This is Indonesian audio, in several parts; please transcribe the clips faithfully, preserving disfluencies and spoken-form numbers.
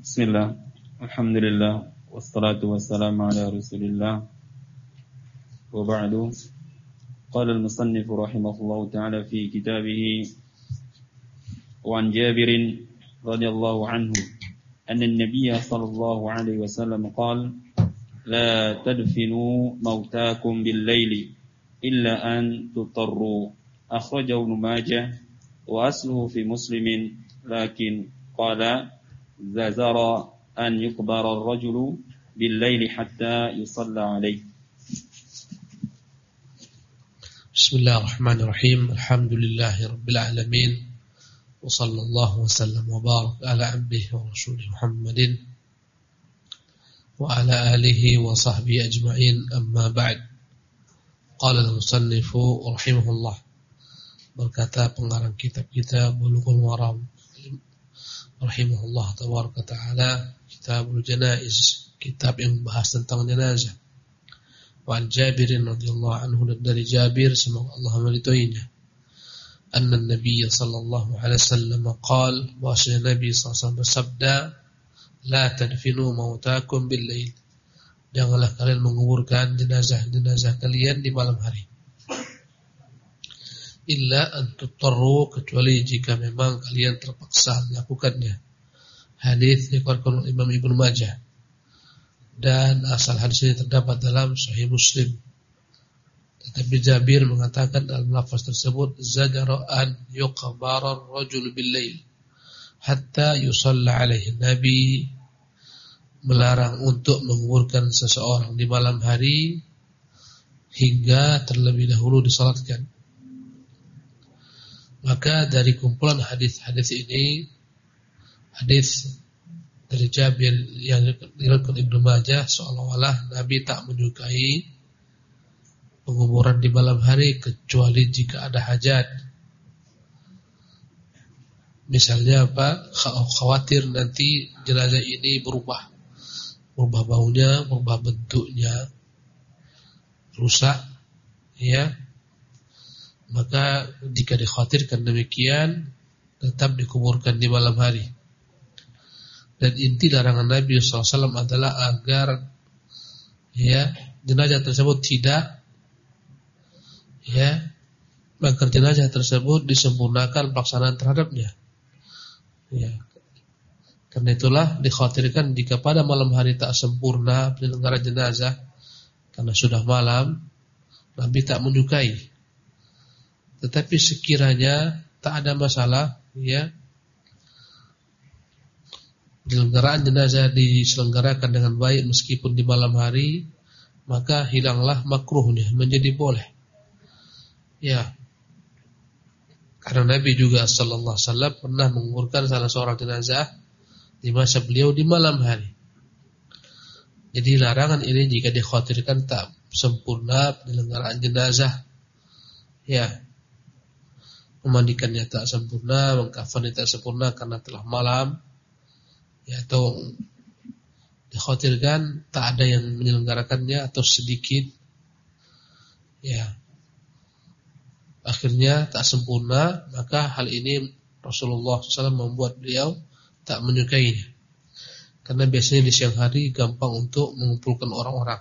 Bismillah, alhamdulillah, wassalatu wassalamu ala rasulillah. Wa ba'du, qala al-musannif rahimahullahu ta'ala fi kitabih wa an Jabirin radhiyallahu anhu anna an-nabiyya sallallahu alaihi wasallam qala la tadfinu mautakum bil-laili illa an tutarru. Akhrajahu Ibnu Majah wa asluhu fi Muslimin lakin qala zazara an yukbara ar-rajulu bil-laili hatta yusalla alayhi. Bismillahirrahmanirrahim. Alhamdulillahi rabbil alamin. Wa sallallahu wa sallam wa barak ala abdihi wa rasulih Muhammadin wa ala alihi wa sahbihi ajma'in, amma ba'd. Qala al-musannifu rahimahullah, berkata pengarang kitab kita Bulughul Maram rahimahullah tabaraka ta'ala, Kitabul Janaiz, kitab yang membahas tentang jenazah. Wa an Jabirin radhiyallahu anhu, dari Jabir semoga Allah meridhoinya, anna an-nabiy sallallahu alaihi wasallam qala, bahwasanya Nabi sallallahu alaihi wasallam bersabda, la tadfinu mautakum bil-lail, janganlah kalian menguburkan jenazah-jenazah kalian di malam hari, illa an tutarru, kecuali jika memang kalian terpaksa melakukannya. Hadis dikeluarkan oleh Imam Ibnu Majah, dan asal hadis ini terdapat dalam Sahih Muslim. Tetapi Jabir mengatakan dalam lafaz tersebut, zajara an yuqbara ar-rajul bil-lail hatta yusalla alaihi, Nabi melarang untuk menguburkan seseorang di malam hari hingga terlebih dahulu disalatkan. Maka dari kumpulan hadis-hadis ini, hadis dari Jabir yang diriwayatkan Ibnu Majah, seolah-olah Nabi tak menyukai penguburan di malam hari kecuali jika ada hajat. Misalnya apa? Khawatir nanti jenazah ini berubah, berubah baunya, berubah bentuknya, rusak, ya. Maka jika dikhawatirkan demikian, tetap dikuburkan di malam hari. Dan inti larangan Nabi shallallahu alaihi wasallam adalah agar ya jenazah tersebut tidak ya agar jenazah tersebut disempurnakan pelaksanaan terhadapnya. Ya. Karena itulah dikhawatirkan jika pada malam hari tak sempurna penyelenggaraan jenazah karena sudah malam, Nabi tak menyukai. Tetapi sekiranya tak ada masalah, ya, penyelenggaraan jenazah diselenggarakan dengan baik meskipun di malam hari, maka hilanglah makruhnya menjadi boleh. Ya. Karena Nabi juga sallallahu alaihi wasallam pernah menguburkan salah seorang jenazah di masa beliau di malam hari. Jadi larangan ini jika dikhawatirkan tak sempurna penyelenggaraan jenazah, ya, memandikannya tak sempurna, mengkafannya tak sempurna karena telah malam, ya, atau dikhawatirkan tak ada yang menyelenggarakannya atau sedikit, ya, akhirnya tak sempurna, maka hal ini Rasulullah shallallahu alaihi wasallam membuat beliau tak menyukainya. Karena biasanya di siang hari gampang untuk mengumpulkan orang-orang.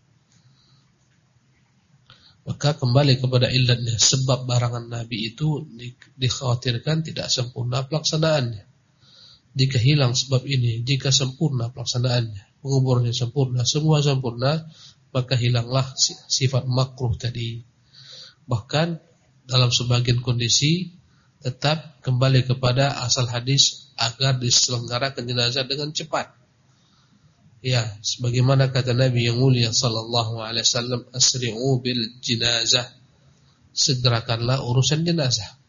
Maka kembali kepada illatnya, sebab barangan Nabi itu dikhawatirkan tidak sempurna pelaksanaannya. Jika hilang sebab ini, jika sempurna pelaksanaannya, penguburannya sempurna, semua sempurna, maka hilanglah sifat makruh tadi. Bahkan dalam sebagian kondisi tetap kembali kepada asal hadis agar diselenggarakan jenazah dengan cepat. Ya, sebagaimana kata Nabi yang mulia sallallahu alaihi wasallam, asri'u bil jenazah, segerakanlah urusan jenazah.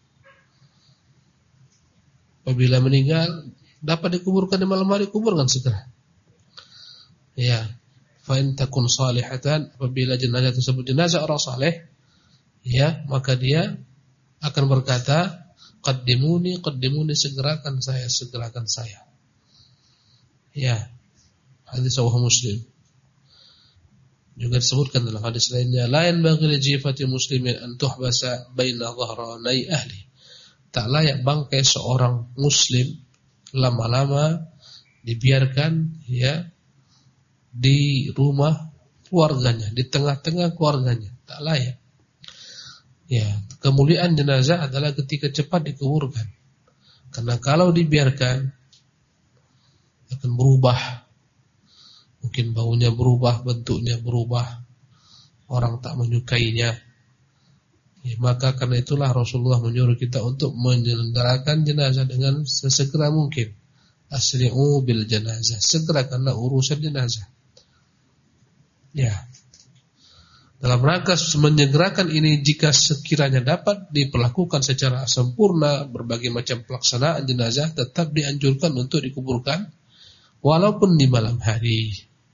Apabila meninggal dapat dikuburkan di malam hari, kuburkan segera. Ya, fa in takun salihatan, apabila jenazah tersebut jenazah orang saleh, ya, maka dia akan berkata, qaddimuni qaddimuni, segerakan saya, segerakan saya. Ya. Hadis sahih Muslim. Juga disebutkan dalam hadis lainnya, la yanbaghi li jifati muslimin an tuhbasa baina dhahranai ahli. Tak layak bangkai seorang muslim lama-lama dibiarkan ya di rumah keluarganya, di tengah-tengah keluarganya, tak layak. Ya, kemuliaan jenazah adalah ketika cepat dikuburkan. Karena kalau dibiarkan akan berubah. Mungkin baunya berubah, bentuknya berubah, orang tak menyukainya. Ya, maka karena itulah Rasulullah menyuruh kita untuk menyelenggarakan jenazah dengan sesegera mungkin. Asri'u bil jenazah, segerakanlah urusan jenazah. Ya. Dalam rangka menyegerakan ini, jika sekiranya dapat diperlakukan secara sempurna, berbagai macam pelaksanaan jenazah tetap dianjurkan untuk dikuburkan walaupun di malam hari.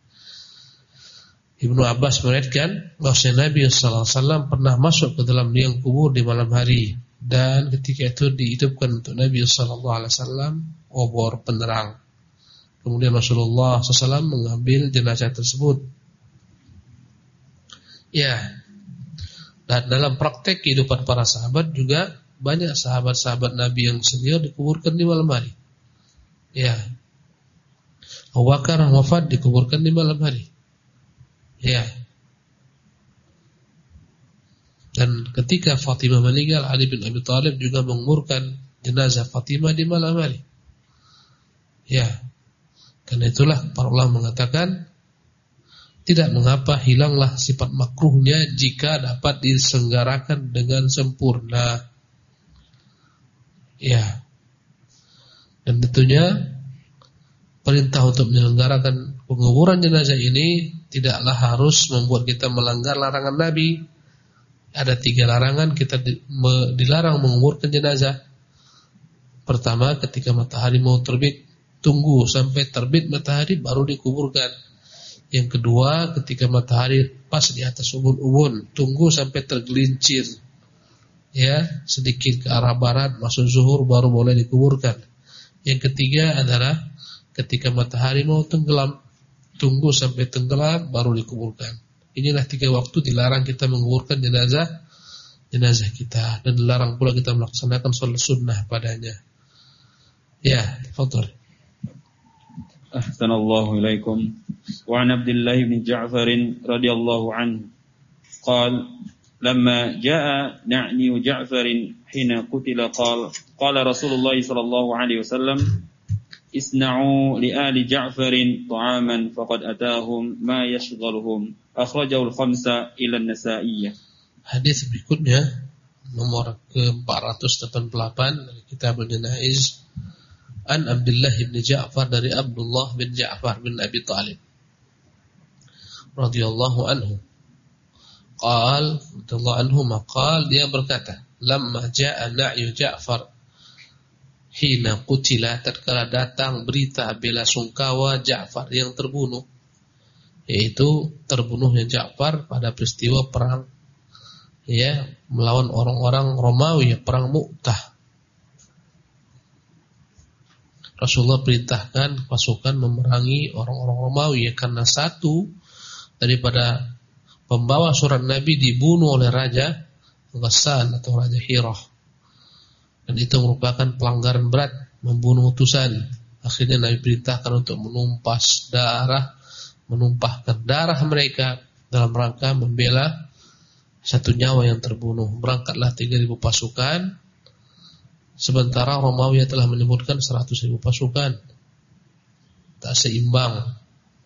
Ibnu Abbas meriwayatkan bahwa Nabi sallallahu alaihi wasallam pernah masuk ke dalam liang kubur di malam hari, dan ketika itu dihidupkan untuk Nabi sallallahu alaihi wasallam obor penerang. Kemudian Rasulullah sallallahu alaihi wasallam mengambil jenazah tersebut. Ya. Dan dalam praktek kehidupan para sahabat juga banyak sahabat-sahabat Nabi yang senior dikuburkan di malam hari. Ya. Abu Bakar wafat dikuburkan di malam hari. Ya. Dan ketika Fatimah meninggal, Ali bin Abi Thalib juga menguburkan jenazah Fatimah di malam hari. Ya. Karena itulah para ulama mengatakan tidak mengapa hilanglah sifat makruhnya jika dapat diselenggarakan dengan sempurna. Ya. Dan tentunya perintah untuk menyelenggarakan penguburan jenazah ini tidaklah harus membuat kita melanggar larangan Nabi. Ada tiga larangan kita dilarang menguburkan jenazah. Pertama, ketika matahari mau terbit, tunggu sampai terbit matahari baru dikuburkan. Yang kedua, ketika matahari pas di atas ubun-ubun, tunggu sampai tergelincir, ya, sedikit ke arah barat, masuk zuhur, baru boleh dikuburkan. Yang ketiga adalah ketika matahari mau tenggelam, tunggu sampai tenggelam baru dikuburkan. Inilah tiga waktu dilarang kita menguburkan jenazah jenazah kita, dan dilarang pula kita melaksanakan salat sunnah padanya. Ya, tafadhol. Ahsanallahu ilaikum. Wa an Abdullah bin Ja'far radhiyallahu anhu qala lamma jaa na'ni Ja'far hina qutila qala qala Rasulullah sallallahu alaihi wasallam isna'u li ali Ja'farin ta'aman faqad atahum ma yashghaluhum. Akhrajahu al-khamsa ila an-Nasa'iyyah. Hadis berikutnya nomor ke empat ratus delapan puluh delapan dari Kitab Al-Janaiz, an Abdullah bin Ja'far dari Abdullah bin Ja'far bin Abi Thalib radhiyallahu anhu. Qal radhiyallahu anhu maqal, dia berkata, lamma jaa na'yu Ja'far hina qutila, tatkala datang berita bela sungkawa Ja'far yang terbunuh, yaitu terbunuhnya Ja'far pada peristiwa perang, ya, melawan orang-orang Romawi, perang Mu'tah. Rasulullah perintahkan pasukan memerangi orang-orang Romawi, ya, karena satu daripada pembawa surat Nabi dibunuh oleh Raja Ghassan atau Raja Hirah. Dan itu merupakan pelanggaran berat, membunuh utusan. Akhirnya Nabi perintahkan untuk menumpas darah, menumpahkan darah mereka dalam rangka membela satu nyawa yang terbunuh. Berangkatlah tiga ribu pasukan, sementara Romawi telah menyebutkan seratus ribu pasukan. Tak seimbang.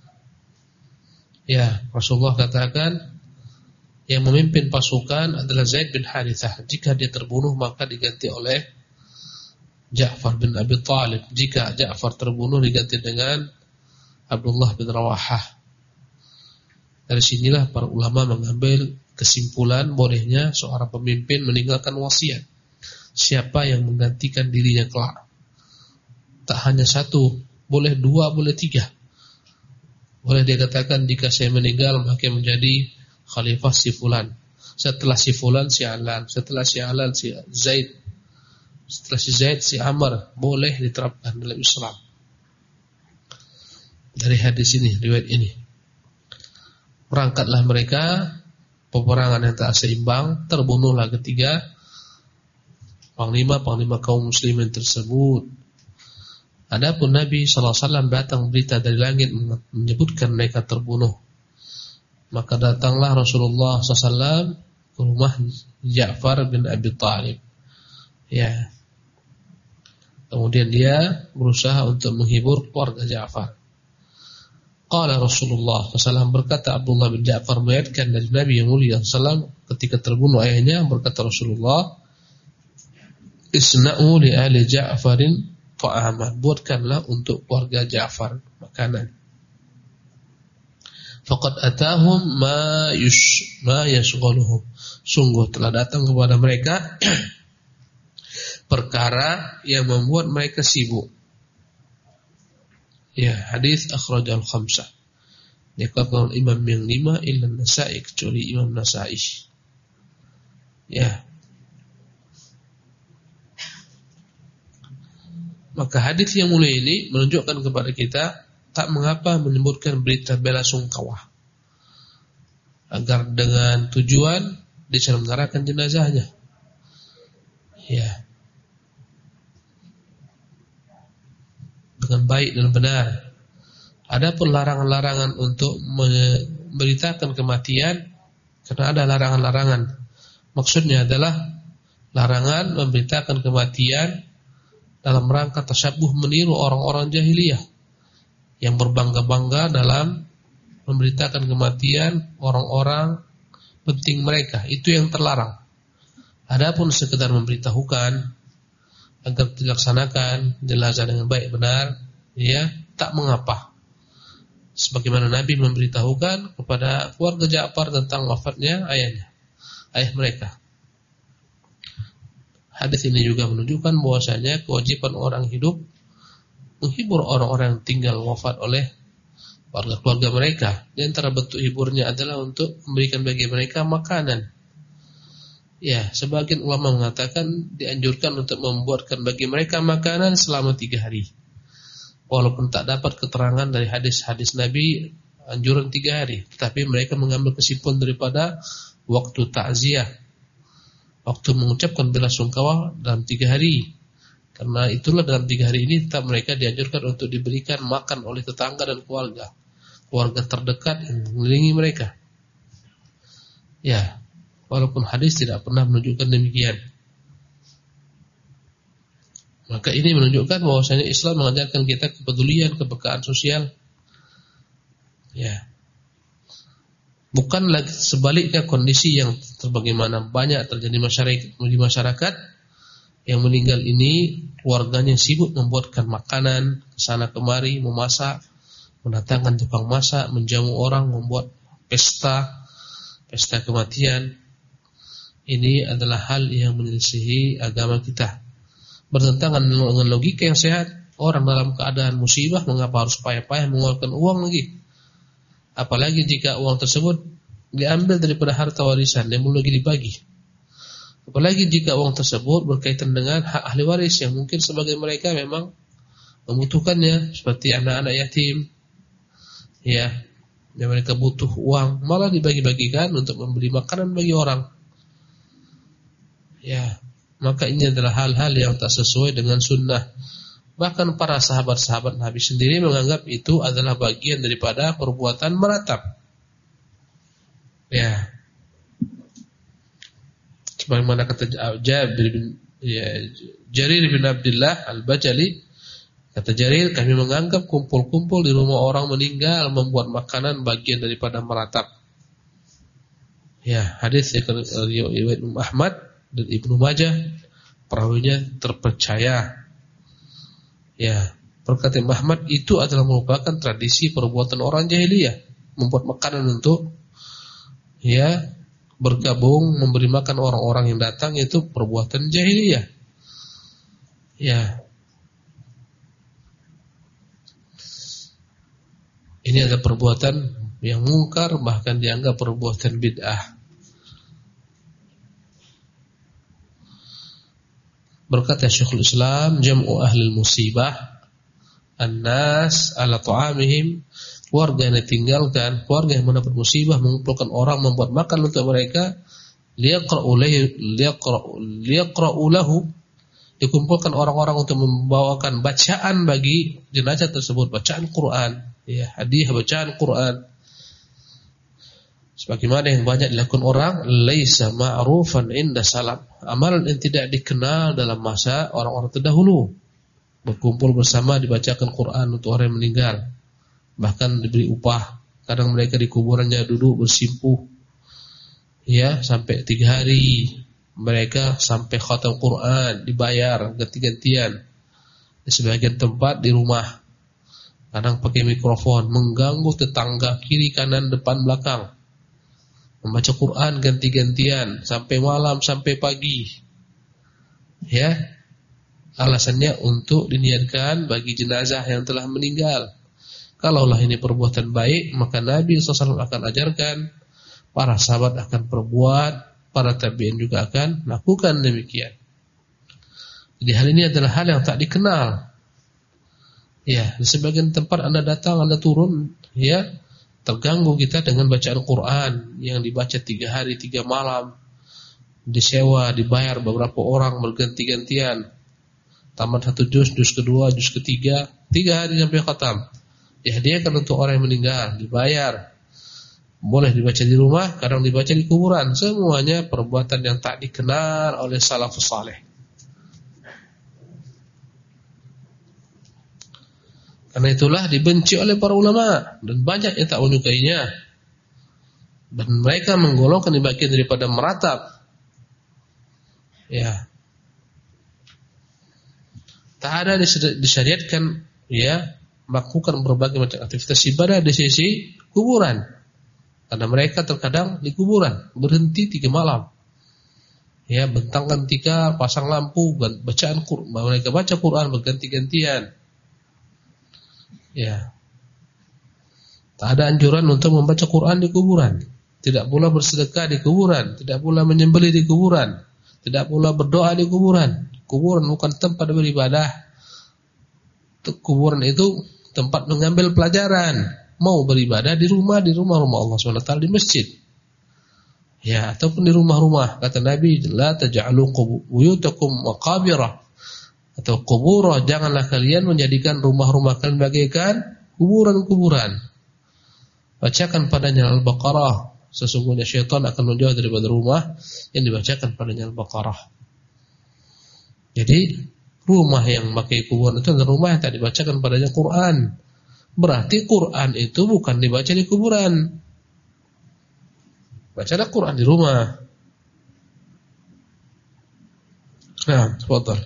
Ya, Rasulullah katakan yang memimpin pasukan adalah Zaid bin Harithah. Jika dia terbunuh maka diganti oleh Ja'far bin Abi Thalib. Jika Ja'far terbunuh diganti dengan Abdullah bin Rawahah. Dari sinilah para ulama mengambil kesimpulan bolehnya seorang pemimpin meninggalkan wasiat. Siapa yang menggantikan dirinya kelak. Tak hanya satu, boleh dua, boleh tiga. Boleh dia katakan, jika saya meninggal maka menjadi khalifah si fulan. Setelah si fulan si Alan, setelah si Alan si Zaid, setelah si Zaid si Amr. Boleh diterapkan dalam Islam. Dari hadis ini, riwayat ini. Berangkatlah mereka, peperangan yang tak seimbang, terbunuhlah ketiga panglima-panglima kaum muslimin tersebut. Adapun Nabi sallallahu alaihi wasallam datang berita dari langit menyebutkan mereka terbunuh. Maka datanglah Rasulullah sallallahu alaihi wasallam ke rumah Ja'far bin Abi Thalib. Ya. Kemudian dia berusaha untuk menghibur keluarga Ja'far. Qala Rasulullah sallallahu alaihi wasallam, berkata Abdullah bin Ja'far meriwayatkan dari Nabi yang mulia sallallahu alaihi wasallam ketika terbunuh ayahnya, berkata Rasulullah, "Isna'u li ahli Ja'farin ta'aman." Buatkanlah untuk keluarga Ja'far makanan. Faqad atahum ma yush ma yashghaluhum. Sungguh telah datang kepada mereka perkara yang membuat mereka sibuk. Ya, hadis akhrajal khamsah. Dikatakan Imam yang lima illa Nasa'i, kecuali Imam Nasa'i. Ya. Maka hadis yang mulia ini menunjukkan kepada kita tak mengapa menyebutkan berita bela sungkawa, agar dengan tujuan diselenggarakan jenazahnya. Ya. Dengan baik dan benar. Adapun larangan-larangan untuk memberitakan kematian, karena ada larangan-larangan. Maksudnya adalah larangan memberitakan kematian dalam rangka tasyabuh meniru orang-orang jahiliyah yang berbangga-bangga dalam memberitakan kematian orang-orang penting mereka. Itu yang terlarang. Adapun sekedar memberitahukan agar dilaksanakan jenazah dengan baik benar, ya, tak mengapa. Sebagaimana Nabi memberitahukan kepada keluarga Ja'far tentang wafatnya ayahnya, ayah mereka. Hadis ini juga menunjukkan bahwasanya kewajiban orang hidup menghibur orang-orang yang tinggal wafat oleh keluarga-keluarga mereka. Di antara bentuk hiburnya adalah untuk memberikan bagi mereka makanan. Ya, sebagian ulama mengatakan dianjurkan untuk membuatkan bagi mereka makanan selama tiga hari. Walaupun tak dapat keterangan dari hadis-hadis Nabi anjuran tiga hari, tetapi mereka mengambil kesimpulan daripada waktu takziah, waktu mengucapkan bela sungkawa dalam tiga hari. Karena itulah dalam tiga hari ini tetap mereka dianjurkan untuk diberikan makan oleh tetangga dan keluarga, keluarga terdekat yang mengelilingi mereka. Ya. Walaupun hadis tidak pernah menunjukkan demikian. Maka ini menunjukkan bahwasanya Islam mengajarkan kita kepedulian, kepekaan sosial. Ya. Bukan lagi sebaliknya kondisi yang sebagaimana banyak terjadi masyarakat di masyarakat yang meninggal ini, keluarganya sibuk membuatkan makanan kesana kemari, memasak, mendatangkan tukang masak, menjamu orang, membuat pesta, pesta kematian. Ini adalah hal yang menyelisihi agama kita, bertentangan dengan logika yang sehat. Orang dalam keadaan musibah mengapa harus payah-payah mengeluarkan uang lagi? Apalagi jika uang tersebut diambil daripada harta warisan yang belum lagi dibagi. Apalagi jika uang tersebut berkaitan dengan hak ahli waris yang mungkin sebagian mereka memang membutuhkannya, seperti anak-anak yatim. Ya, yang mereka butuh uang, malah dibagi-bagikan untuk membeli makanan bagi orang. Ya, maka ini adalah hal-hal yang tak sesuai dengan sunnah. Bahkan para sahabat-sahabat Nabi sendiri menganggap itu adalah bagian daripada perbuatan meratap. Ya, sebagaimana kata Jabir bin ya, Jarir bin Abdullah Al-Bajali, kata Jarir, kami menganggap kumpul-kumpul di rumah orang meninggal membuat makanan bagian daripada meratap. Ya, hadis riwayat Imam Ahmad dan Ibnu Majah, perawinya terpercaya. Ya, berkata Imam Ahmad, itu adalah merupakan tradisi perbuatan orang jahiliyah, membuat makanan untuk ya bergabung memberi makan orang-orang yang datang, itu perbuatan jahiliyah. Ya. Ini adalah perbuatan yang mungkar, bahkan dianggap perbuatan bid'ah. Berkata Syekhul Islam, jam'u ahli musibah an-nas ala ta'amihim, keluarga yang ditinggalkan, keluarga yang mendapat musibah, mengumpulkan orang, membuat makan untuk mereka, liyaqra'u lahu, liyaqra'u lahu, dikumpulkan orang-orang untuk membawakan bacaan bagi jenazah tersebut, bacaan Quran, ya, hadiah bacaan Quran. Sebagaimana yang banyak dilakukan orang, laisa ma'rufan inda salaf, amalan yang tidak dikenal dalam masa orang-orang terdahulu. Berkumpul bersama dibacakan Quran untuk orang yang meninggal, bahkan diberi upah. Kadang mereka di kuburannya duduk bersimpuh, ya, sampai tiga hari. Mereka sampai khatam Quran, dibayar ganti-gantian. Di sebagian tempat di rumah, kadang pakai mikrofon, mengganggu tetangga kiri kanan depan belakang, membaca Quran ganti-gantian sampai malam sampai pagi. Ya, alasannya untuk diniatkan bagi jenazah yang telah meninggal. Kalaulah ini perbuatan baik, maka Nabi shallallahu alaihi wasallam akan ajarkan, para sahabat akan perbuat, para tabi'in juga akan lakukan demikian. Jadi hal ini adalah hal yang tak dikenal. Ya, di sebagian tempat Anda datang, Anda turun, ya, terganggu kita dengan bacaan Quran yang dibaca tiga hari tiga malam, disewa, dibayar beberapa orang berganti-gantian. Tamat satu juz, juz kedua, juz ketiga, tiga hari sampai khatam. Dihadiahkan untuk orang yang meninggal, dibayar. Boleh dibaca di rumah, kadang dibaca di kuburan. Semuanya perbuatan yang tak dikenal oleh salafus saleh. Karena itulah dibenci oleh para ulama, dan banyak yang tak menyukainya. Dan mereka menggolongkan di bagian daripada meratap. Ya. Tak ada disyariatkan, ya, melakukan berbagai macam aktivitas ibadah di sisi kuburan. Karena mereka terkadang di kuburan berhenti tiga malam, ya, bentangkan tikar, pasang lampu, bacaan Quran, mereka baca Quran berganti-gantian. Ya, tak ada anjuran untuk membaca Quran di kuburan, tidak pula bersedekah di kuburan, tidak pula menyembelih di kuburan, tidak pula berdoa di kuburan. Kuburan bukan tempat beribadah. Kuburan itu tempat mengambil pelajaran. Mau beribadah di rumah, di rumah-rumah Allah subhanahu wa taala, di masjid, ya, ataupun di rumah-rumah. Kata Nabi, la taj'alu buyutakum maqabira, atau kubura, janganlah kalian menjadikan rumah-rumah kalian bagaikan kuburan-kuburan. Bacakan padanya Al-Baqarah, sesungguhnya syaitan akan menjauh daripada rumah yang dibacakan padanya Al-Baqarah. Jadi rumah yang memakai kuburan itu adalah rumah yang tak dibacakan padanya Quran. Berarti Quran itu bukan dibaca di kuburan. Bacalah Quran di rumah. Nah, tafadhal.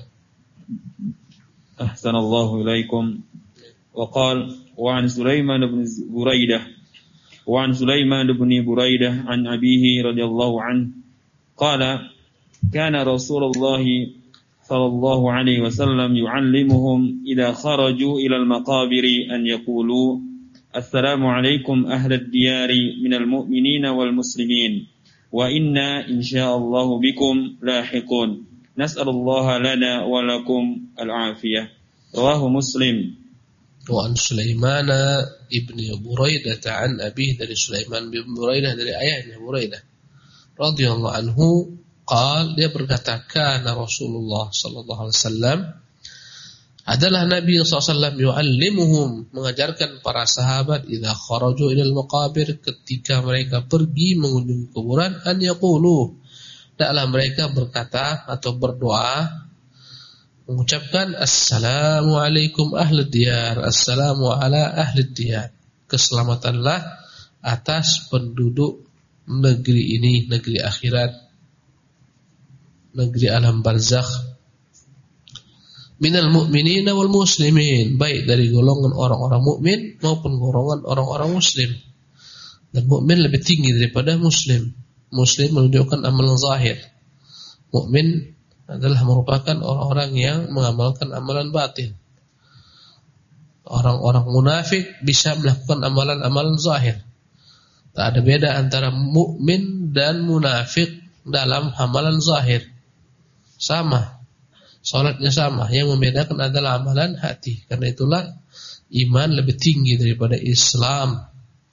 Ahsanallahu ilaikum. Wa qala wa an Sulaiman bin Buraidah wa an Sulaiman bin Buraidah an abihi radhiyallahu anhu qala kana Rasulullah sallallahu alaihi wasallam yu'allimuhum idza kharaju ila al-maqabir an yaqulu assalamu alaikum ahlad diyari minal mu'minina wal muslimin wa inna insyaallah bikum lahiqun nas'alullaha lana wa lakum al-afiyah. Rawahu Muslim. Wa an Sulaiman ibni Buraidah an abihi, dari Sulaiman bin Buraidah dari ayahnya Buraidah radhiyallahu anhu, qal, dia berkata, kana Rasulullah sallallahu alaihi wasallam, adalah Nabi sallallahu alaihi wasallam, yu'allimuhum, mengajarkan para sahabat, idza kharaju ilal maqabir, ketika mereka pergi mengunjungi kuburan, an yaqulu, hendaklah mereka berkata atau berdoa, mengucapkan assalamu alaikum ahlad diyar, assalamu ala ahlid diyar, keselamatanlah atas penduduk negeri ini, negeri akhirat, negeri alam barzakh, minal mu'minina wal muslimin, baik dari golongan orang-orang mukmin maupun golongan orang-orang muslim. Dan mukmin lebih tinggi daripada muslim. Muslim menunjukkan amalan zahir. Mukmin adalah merupakan orang-orang yang mengamalkan amalan batin. Orang-orang munafik bisa melakukan amalan-amalan zahir. Tak ada beda antara mukmin dan munafik dalam amalan zahir. Sama, salatnya sama. Yang membedakan adalah amalan hati. Karena itulah iman lebih tinggi daripada Islam.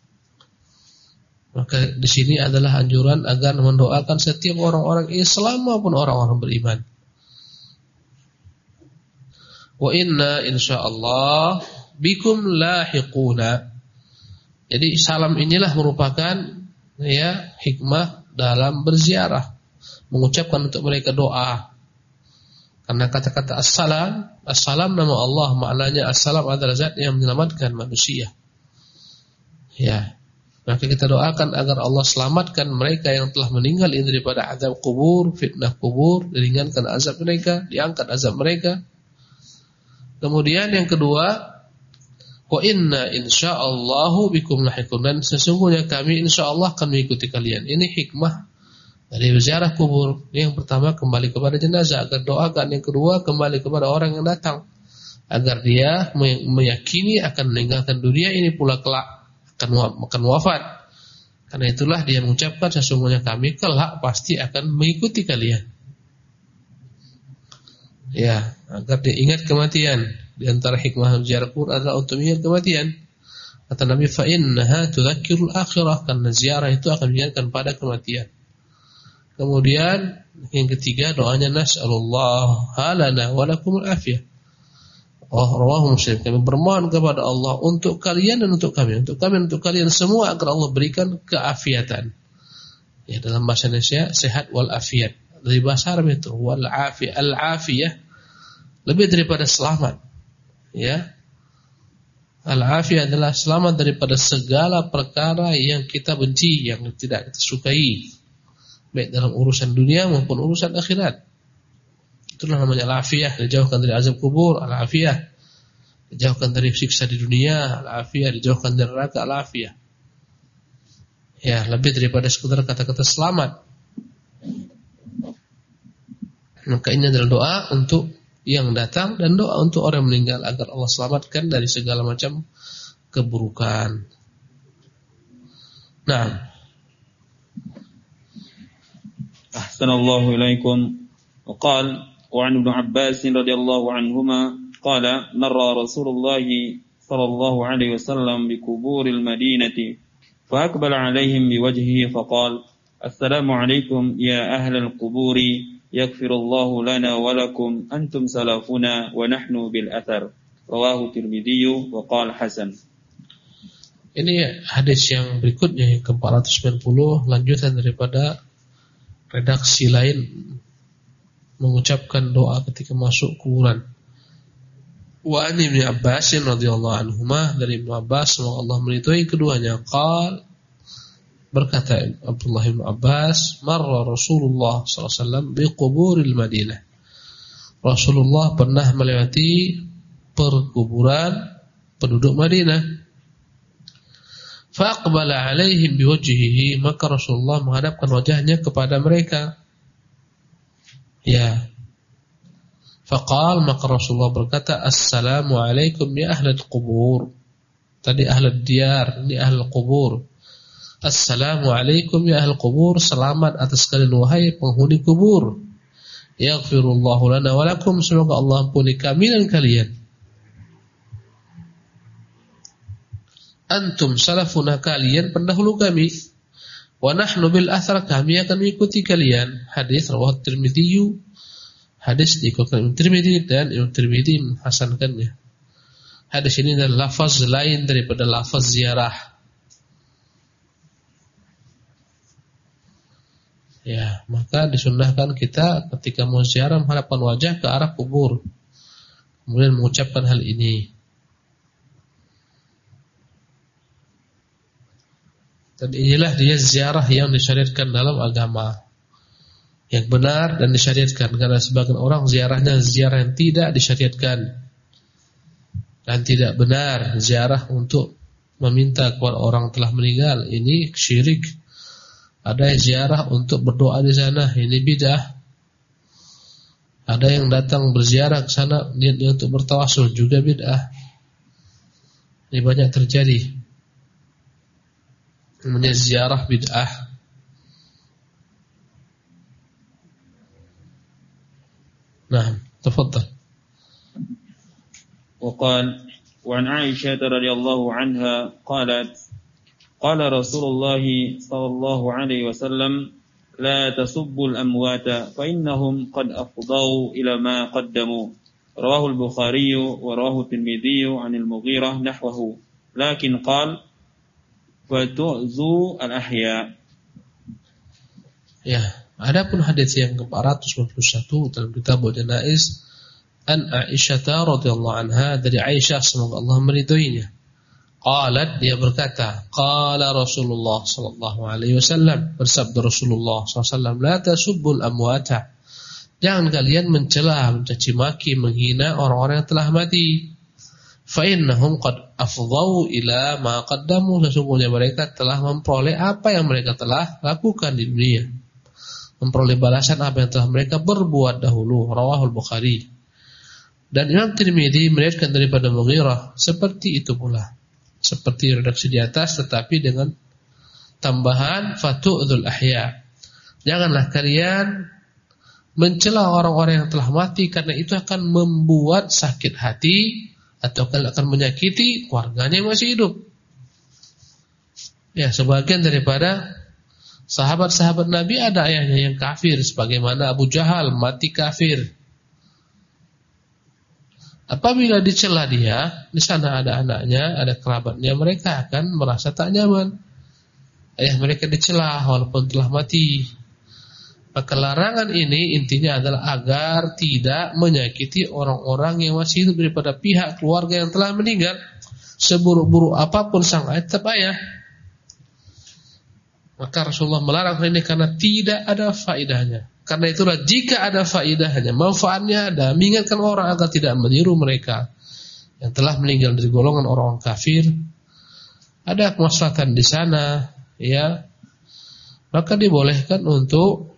Maka di sini adalah anjuran agar mendoakan setiap orang-orang Islam maupun orang-orang beriman. Wa inna insyaallah bikum lahiquna. Jadi salam inilah merupakan ya hikmah dalam berziarah, mengucapkan untuk mereka doa. Karena kata-kata assalam, assalam nama Allah, maknanya assalam adalah zat yang menyelamatkan manusia. Ya. Maka kita doakan agar Allah selamatkan mereka yang telah meninggal ini daripada azab kubur, fitnah kubur, diringankan azab mereka, diangkat azab mereka. Kemudian yang kedua, wa inna insyaallahu bikum lahiqun, dan sesungguhnya kami insyaallah akan mengikuti kalian. Ini hikmah dari ziarah kubur. Yang pertama kembali kepada jenazah agar doakan, yang kedua kembali kepada orang yang datang agar dia meyakini akan meninggalkan dunia ini pula kelak akan akan wafat. Karena itulah dia mengucapkan sesungguhnya kami kelak pasti akan mengikuti kalian. Ya, agar dia ingat kematian. Di antara hikmah ziarah kubur adalah untuk mengingat kematian. Kata Nabi, fa innaha tudzakkirul akhirah, karena ziarah itu akan mengingatkan pada kematian. Kemudian yang ketiga doanya nas'alullah halana wa lakumul afiyah. Oh, rawahu Muslim. Kami bermohon kepada Allah untuk kalian dan untuk kami, untuk kami dan untuk kalian semua agar Allah berikan keafiatan. Ya, dalam bahasa Indonesia sehat wal afiat. Dari bahasa Arab itu wal afiyah, al afiyah lebih daripada selamat. Ya. Al afiyah adalah selamat daripada segala perkara yang kita benci, yang tidak kita sukai, baik dalam urusan dunia maupun urusan akhirat. Itulah namanya al-afiyah, dijauhkan dari azab kubur, al-afiyah, dijauhkan dari siksa di dunia, al-afiyah, dijauhkan dari neraka, al-afiyah. Ya, lebih daripada sekedar kata-kata selamat. Maka ini adalah doa untuk yang datang dan doa untuk orang yang meninggal agar Allah selamatkan dari segala macam keburukan. Nah, ahsanallahu ilaikum. Waqal وعن ابن عباس رضي الله عنهما قال مر رسول الله صلى الله عليه وسلم بقبور المدينة فأقبل عليهم بوجهه فقال السلام عليكم يا أهل القبور يغفر الله لنا ولكم أنتم سلفنا ونحن بالأثر رواه الترمذي وقال حسن. Ini hadis yang berikutnya yang ke empat ratus sembilan puluh, lanjutan daripada redaksi lain mengucapkan doa ketika masuk kuburan. Wa an Ibnu Abbas radhiyallahu anhuma, dari Ibnu Abbas semoga Allah meridhai keduanya, qal, berkata Abdullah bin Abbas, marra Rasulullah sallallahu alaihi wasallam bi quburil Madinah. Rasulullah pernah melewati perkuburan penduduk Madinah. Fa aqbala alaihim biwajhihi, maka Rasulullah menghadapkan wajahnya kepada mereka. Ya. Faqal, maka Rasulullah berkata, assalamu alaikum ya ahlal qubur. Tadi ahlal diyar, ini ahlal qubur. Assalamu alaikum ya ahlal qubur, selamat atas kalian wahai penghuni kubur. Yaghfirullahu lana wa lakum, semoga Allah ampuni kami dan kalian. Antum salafuna, kalian pendahulu kami. Wa nahnu bil athar, kami akan mengikuti kalian. Hadis riwayat Tirmidzi, hadis dikutip Imam Tirmidzi dan Imam Tirmidzi menghasankannya. Hadis ini adalah lafaz lain daripada lafaz ziarah. Ya, maka disunnahkan kita ketika mau ziarah menghadapkan wajah ke arah kubur, kemudian mengucapkan hal ini. Dan inilah dia ziarah yang disyariatkan dalam agama, yang benar dan disyariatkan. Karena sebagian orang ziarahnya ziarah yang tidak disyariatkan dan tidak benar, ziarah untuk meminta kepada orang telah meninggal, ini syirik. Ada yang ziarah untuk berdoa di sana, ini bid'ah. Ada yang datang berziarah ke sana niatnya untuk bertawassul, juga bid'ah. Ini banyak terjadi. Namanya ziarah bid'ah. Nah, tafadhal. وقال وعن عائشة رضي الله عنها قالت قال رسول الله صلى الله عليه وسلم لا تسبوا الأموات فإنهم قد أفضوا إلى ما قدموا Rawahu al-Bukhari wa rawahu Tirmidzi 'an al-Mughirah nahwahu. Lakin qala wa tu'zu al-ahya. Ya, adapun hadis yang ke empat ratus sembilan puluh satu dalam kitab Janaiz an Aisyah radhiyallahu anha, dari Aisyah semoga Allah meridhoinya. Qalat, dia berkata, qala Rasulullah sallallahu alaihi wasallam, bersabda Rasulullah sallallahu alaihi wasallam, la tasubbul amwata. Jangan kalian mencela, mencaci maki, menghina orang-orang yang telah mati. Fa innahum qad afdhau ila ma qaddamu, sesungguhnya mereka telah memperoleh apa yang mereka telah lakukan di dunia. Memperoleh balasan apa yang telah mereka berbuat dahulu. Rawahul Bukhari. Dan Imam Tirmidzi meriwayatkan daripada Mughirah seperti itu pula. Seperti redaksi di atas, tetapi dengan tambahan fatu'dzul ahya. Janganlah kalian mencela orang-orang yang telah mati, karena itu akan membuat sakit hati atau akan menyakiti keluarganya yang masih hidup. Ya, sebagian daripada sahabat-sahabat Nabi ada ayahnya yang kafir, sebagaimana Abu Jahal mati kafir. Apabila dicela dia, di sana ada anaknya, ada kerabatnya, mereka akan merasa tak nyaman. Ayah mereka dicela walaupun telah mati. Maka larangan ini intinya adalah agar tidak menyakiti orang-orang yang masih hidup daripada pihak keluarga yang telah meninggal. Seburuk-buruk apapun sang ayah tetap ayah. Maka Rasulullah melarang ini karena tidak ada faedahnya. Karena itulah jika ada faedahnya, manfaatnya ada, mengingatkan orang agar tidak meniru mereka yang telah meninggal dari golongan orang kafir, ada kemaslahatan di sana, ya, maka dibolehkan untuk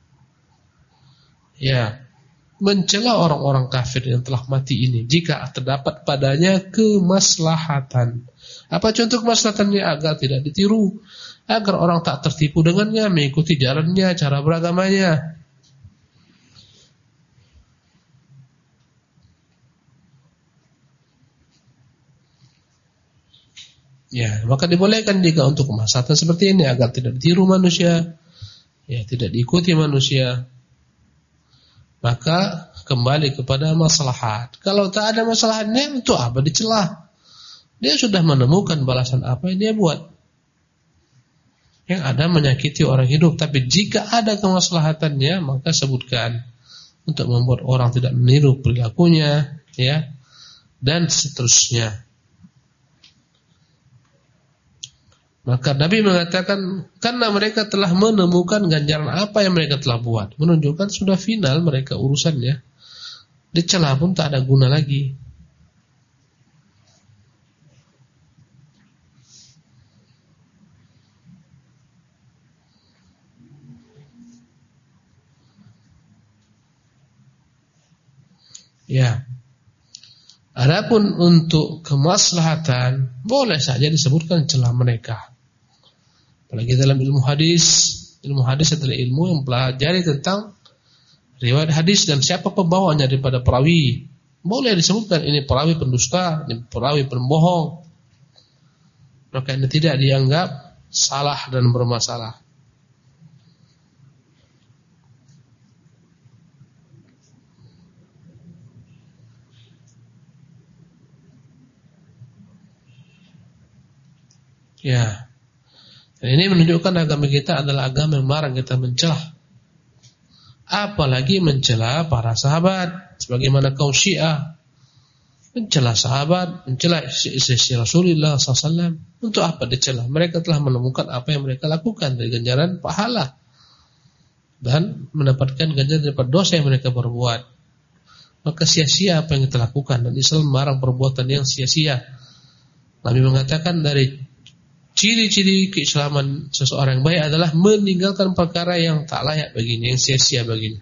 ya mencela orang-orang kafir yang telah mati ini jika terdapat padanya kemaslahatan. Apa contoh kemaslahatannya? Agar tidak ditiru, agar orang tak tertipu dengannya, mengikuti jalannya, cara beragamanya. Ya, maka dibolehkan jika untuk kemaslahatan seperti ini agar tidak ditiru manusia, ya, tidak diikuti manusia. Maka kembali kepada maslahat. Kalau tak ada maslahatnya, untuk apa dicela? Dia sudah menemukan balasan apa yang dia buat. Yang ada menyakiti orang hidup. Tapi jika ada kemaslahatannya, maka sebutkan untuk membuat orang tidak meniru perilakunya, ya, dan seterusnya. Maka Nabi mengatakan karena mereka telah menemukan ganjaran apa yang mereka telah buat, menunjukkan sudah final mereka urusannya. Dicela pun tak ada guna lagi. Ya. Adapun untuk kemaslahatan boleh saja disebutkan celah mereka. Apalagi dalam ilmu hadis, ilmu hadis adalah ilmu yang pelajari tentang riwayat hadis dan siapa pembawanya daripada perawi. Boleh disebutkan ini perawi pendusta, ini perawi pembohong. Maka ini tidak dianggap salah dan bermasalah. Ya. Dan ini menunjukkan agama kita adalah agama yang melarang kita mencela. Apalagi mencela para sahabat, sebagaimana kaum Syiah mencela sahabat, mencela istri Rasulullah sallallahu alaihi wasallam. Untuk apa dicela? Mereka telah menemukan apa yang mereka lakukan dari ganjaran pahala dan mendapatkan ganjaran daripada dosa yang mereka perbuat. Maka sia-sia apa yang kita lakukan, dan Islam melarang perbuatan yang sia-sia. Nabi mengatakan dari ciri-ciri keislaman seseorang yang baik adalah meninggalkan perkara yang tak layak baginya, yang sia-sia baginya.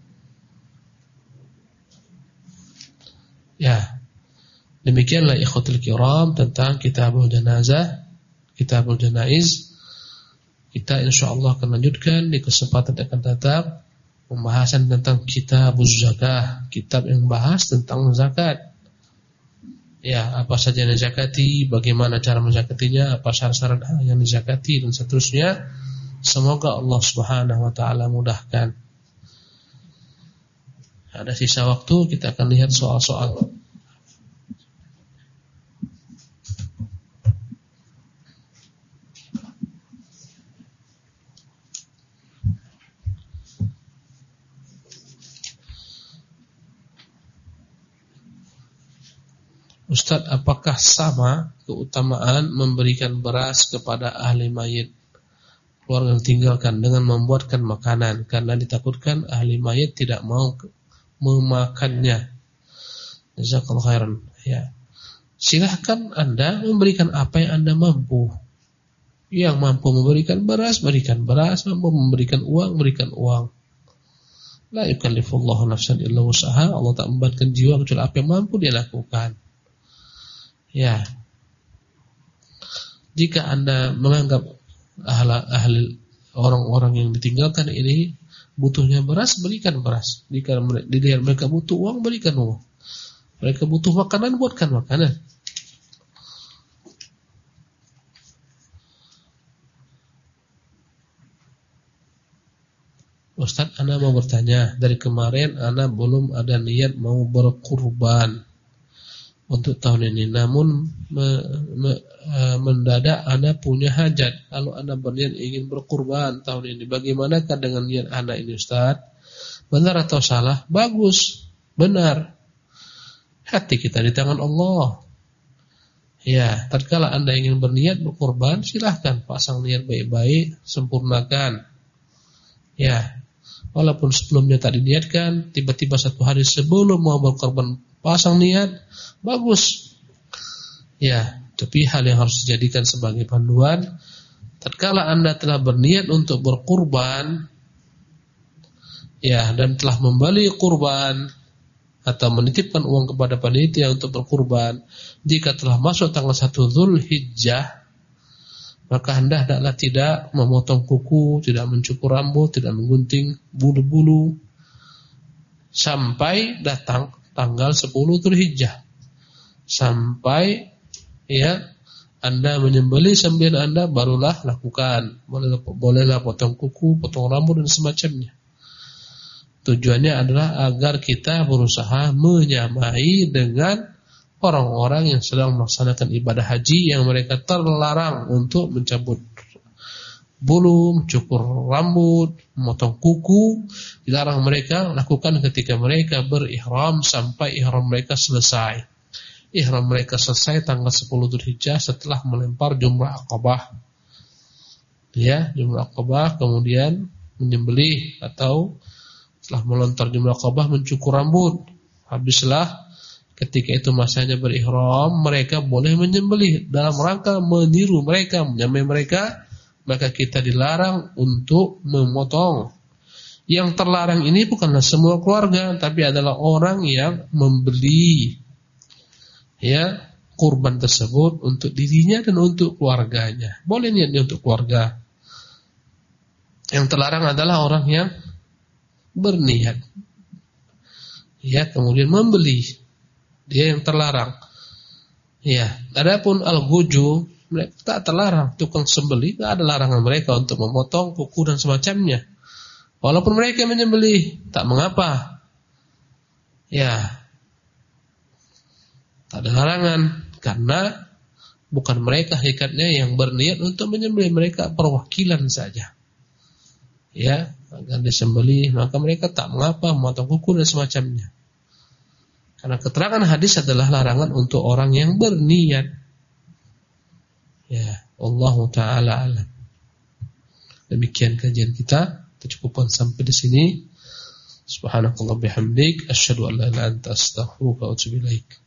Ya, demikianlah ikhwatul kiram tentang kitabul janazah, kitabul janaiz. Kita insyaallah akan lanjutkan di kesempatan yang akan datang pembahasan tentang kitabuz zakah, kitab yang membahas tentang zakat. Ya, apa saja yang dizakati, bagaimana cara menzakatinya, apa syarat-syarat yang dizakati dan seterusnya. Semoga Allah Subhanahu wa taala mudahkan. Ada sisa waktu, kita akan lihat soal-soal. Ustaz, apakah sama keutamaan memberikan beras kepada ahli mayit keluarga yang tinggalkan dengan membuatkan makanan karena ditakutkan ahli mayit tidak mau memakannya? Jazakallahu khairan. Ya. Silahkan Anda memberikan apa yang Anda mampu. Yang mampu memberikan beras, berikan beras, mampu memberikan uang, berikan uang. La yukallifullahu nafsan illa wus'aha. Allah tak membebankan jiwa kecuali apa yang mampu dia lakukan. Ya, jika Anda menganggap ahli, ahli orang-orang yang ditinggalkan ini butuhnya beras, berikan beras. Jika dilihat mereka butuh uang, berikan uang. Mereka butuh makanan, buatkan makanan. Ustaz, Ana mau bertanya, dari kemarin Ana belum ada niat mau berkurban untuk tahun ini, namun me, me, uh, mendadak Anda punya hajat, lalu Anda berniat ingin berkurban tahun ini. Bagaimanakah dengan niat Anda ini, Ustaz? Benar atau salah? Bagus, benar. Hati kita di tangan Allah. Ya, tatkala Anda ingin berniat berkurban, silahkan pasang niat baik-baik, sempurnakan. Ya, walaupun sebelumnya tak diniatkan, tiba-tiba satu hari sebelum mau berkorban pasang niat, bagus. Ya, tapi hal yang harus dijadikan sebagai panduan, tatkala Anda telah berniat untuk berkurban, ya, dan telah membeli kurban atau menitipkan uang kepada panitia untuk berkurban, jika telah masuk tanggal satu Dzulhijjah, maka Anda hendaklah tidak memotong kuku, tidak mencukur rambut, tidak menggunting bulu-bulu sampai datang tanggal sepuluh Dzulhijjah. Sampai ya Anda menyembelih sembelihan Anda, barulah lakukan. Bolehlah, bolehlah potong kuku, potong rambut dan semacamnya. Tujuannya adalah agar kita berusaha menyamai dengan orang-orang yang sedang melaksanakan ibadah haji, yang mereka terlarang untuk mencabut bulu, mencukur rambut, memotong kuku. Dilarang mereka lakukan ketika mereka berihram sampai ihram mereka selesai. Ihram mereka selesai tanggal sepuluh Dzulhijjah setelah melempar jumrah Aqabah. Ya, jumrah Aqabah, kemudian menyembelih atau setelah melontar jumrah Aqabah mencukur rambut. Habislah ketika itu masanya berihram, mereka boleh menyembelih dalam rangka meniru mereka, menyamai mereka. Maka kita dilarang untuk memotong. Yang terlarang ini bukanlah semua keluarga, tapi adalah orang yang membeli ya kurban tersebut untuk dirinya dan untuk keluarganya. Boleh niatnya untuk keluarga. Yang terlarang adalah orang yang berniat ya kemudian membeli. Dia yang terlarang. Ya, adapun al-ghuju mereka tak terlarang, tukang sembelih tak ada larangan mereka untuk memotong kuku dan semacamnya. Walaupun mereka menyembelih, tak mengapa. Ya, tak ada larangan karena bukan mereka hakikatnya yang berniat untuk menyembelih, mereka perwakilan saja. Ya, agar disembelih, maka mereka tak mengapa memotong kuku dan semacamnya. Karena keterangan hadis adalah larangan untuk orang yang berniat. Ya, Allahu ta'ala alam. Demikian kajian kita. Kita cukupkan sampai di sini. Subhanakallah bihamdik, asyhadu an la ilaha illa anta, astaghfiruka wa atubu ilaik.